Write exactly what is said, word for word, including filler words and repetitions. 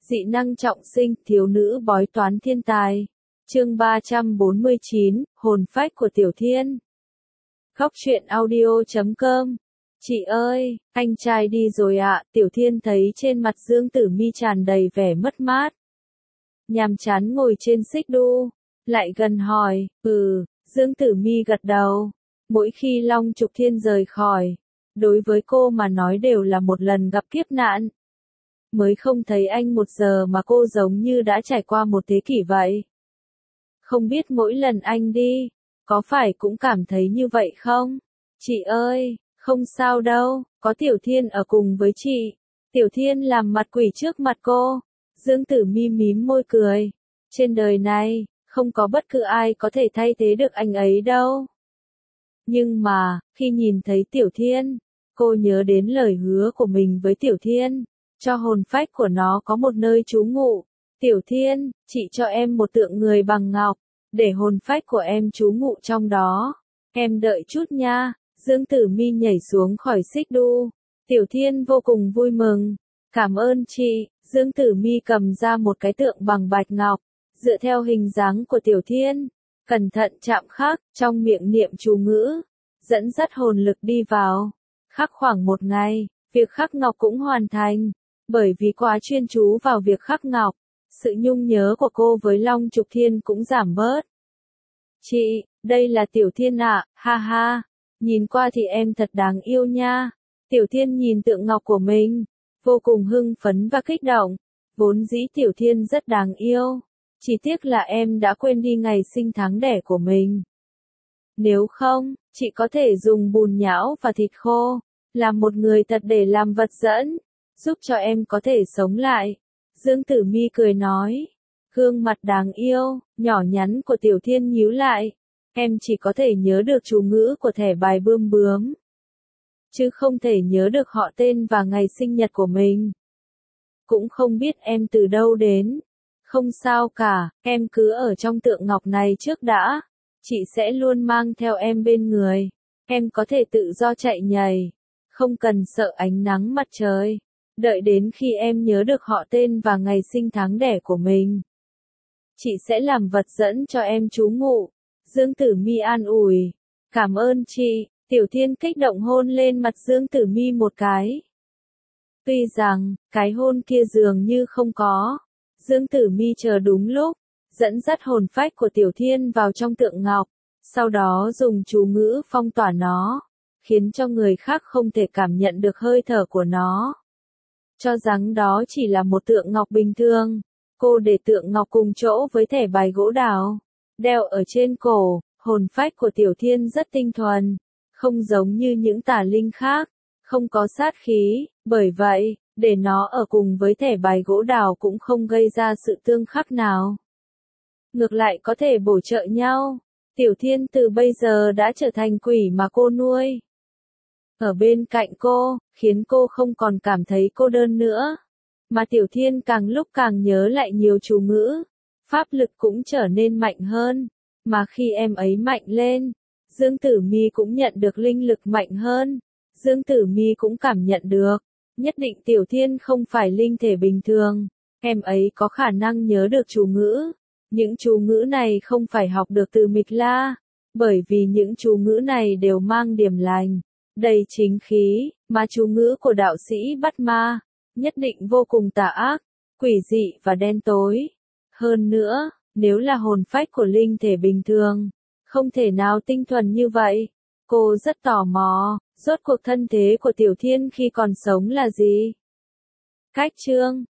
Dị năng trọng sinh, thiếu nữ bói toán thiên tài. Chương ba trăm bốn mươi chín, hồn phách của Tiểu Thiên. Góc truyện audio chấm com. Chị ơi, anh trai đi rồi ạ. Tiểu Thiên thấy trên mặt Dương Tử Mi tràn đầy vẻ mất mát. Nhàm chán ngồi trên xích đu, lại gần hỏi, ừ, Dương Tử Mi gật đầu. Mỗi khi Long Trục Thiên rời khỏi, đối với cô mà nói đều là một lần gặp kiếp nạn. Mới không thấy anh một giờ mà cô giống như đã trải qua một thế kỷ vậy. Không biết mỗi lần anh đi, có phải cũng cảm thấy như vậy không? Chị ơi, không sao đâu, có Tiểu Thiên ở cùng với chị. Tiểu Thiên làm mặt quỷ trước mặt cô. Dương Tử Mi mím môi cười. Trên đời này, không có bất cứ ai có thể thay thế được anh ấy đâu. Nhưng mà, khi nhìn thấy Tiểu Thiên, cô nhớ đến lời hứa của mình với Tiểu Thiên, cho hồn phách của nó có một nơi trú ngụ. Tiểu Thiên, chị cho em một tượng người bằng ngọc, để hồn phách của em trú ngụ trong đó. Em đợi chút nha. Dương Tử Mi nhảy xuống khỏi xích đu. Tiểu Thiên vô cùng vui mừng. Cảm ơn chị. Dương Tử Mi cầm ra một cái tượng bằng bạch ngọc, dựa theo hình dáng của Tiểu Thiên, cẩn thận chạm khắc, trong miệng niệm chú ngữ, dẫn dắt hồn lực đi vào. Khắc khoảng một ngày, việc khắc ngọc cũng hoàn thành. Bởi vì quá chuyên chú vào việc khắc ngọc, sự nhung nhớ của cô với Long Trục Thiên cũng giảm bớt. Chị, đây là Tiểu Thiên ạ, ha ha. Nhìn qua thì em thật đáng yêu nha. Tiểu Thiên nhìn tượng ngọc của mình, vô cùng hưng phấn và kích động. Vốn dĩ Tiểu Thiên rất đáng yêu. Chỉ tiếc là em đã quên đi ngày sinh tháng đẻ của mình. Nếu không, chị có thể dùng bùn nhão và thịt khô, làm một người thật để làm vật dẫn, giúp cho em có thể sống lại. Dương Tử Mi cười nói. Gương mặt đáng yêu, nhỏ nhắn của Tiểu Thiên nhíu lại. Em chỉ có thể nhớ được chú ngữ của thẻ bài bươm bướm, chứ không thể nhớ được họ tên và ngày sinh nhật của mình. Cũng không biết em từ đâu đến. Không sao cả, em cứ ở trong tượng ngọc này trước đã. Chị sẽ luôn mang theo em bên người. Em có thể tự do chạy nhảy, không cần sợ ánh nắng mặt trời. Đợi đến khi em nhớ được họ tên và ngày sinh tháng đẻ của mình, chị sẽ làm vật dẫn cho em trú ngụ. Dương Tử Mi an ủi. Cảm ơn chị. Tiểu Thiên kích động hôn lên mặt Dương Tử Mi một cái. Tuy rằng, cái hôn kia dường như không có. Dương Tử Mi chờ đúng lúc, dẫn dắt hồn phách của Tiểu Thiên vào trong tượng ngọc, sau đó dùng chú ngữ phong tỏa nó, khiến cho người khác không thể cảm nhận được hơi thở của nó. Cho rằng đó chỉ là một tượng ngọc bình thường, cô để tượng ngọc cùng chỗ với thẻ bài gỗ đào, đeo ở trên cổ. Hồn phách của Tiểu Thiên rất tinh thuần, không giống như những tà linh khác, không có sát khí, bởi vậy, để nó ở cùng với thẻ bài gỗ đào cũng không gây ra sự tương khắc nào. Ngược lại có thể bổ trợ nhau. Tiểu Thiên từ bây giờ đã trở thành quỷ mà cô nuôi. Ở bên cạnh cô, khiến cô không còn cảm thấy cô đơn nữa. Mà Tiểu Thiên càng lúc càng nhớ lại nhiều chú ngữ. Pháp lực cũng trở nên mạnh hơn. Mà khi em ấy mạnh lên, Dương Tử Mi cũng nhận được linh lực mạnh hơn. Dương Tử Mi cũng cảm nhận được. Nhất định Tiểu Thiên không phải linh thể bình thường. Em ấy có khả năng nhớ được chú ngữ. Những chú ngữ này không phải học được từ Mịch La. Bởi vì những chú ngữ này đều mang điểm lành, đầy chính khí. Mà chú ngữ của đạo sĩ bắt ma, nhất định vô cùng tà ác, quỷ dị và đen tối. Hơn nữa, nếu là hồn phách của linh thể bình thường, không thể nào tinh thuần như vậy. Cô rất tò mò, rốt cuộc thân thế của Tiểu Thiên khi còn sống là gì? Cách chương